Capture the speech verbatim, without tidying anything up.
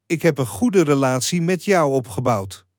Ik heb een goede relatie met jou opgebouwd.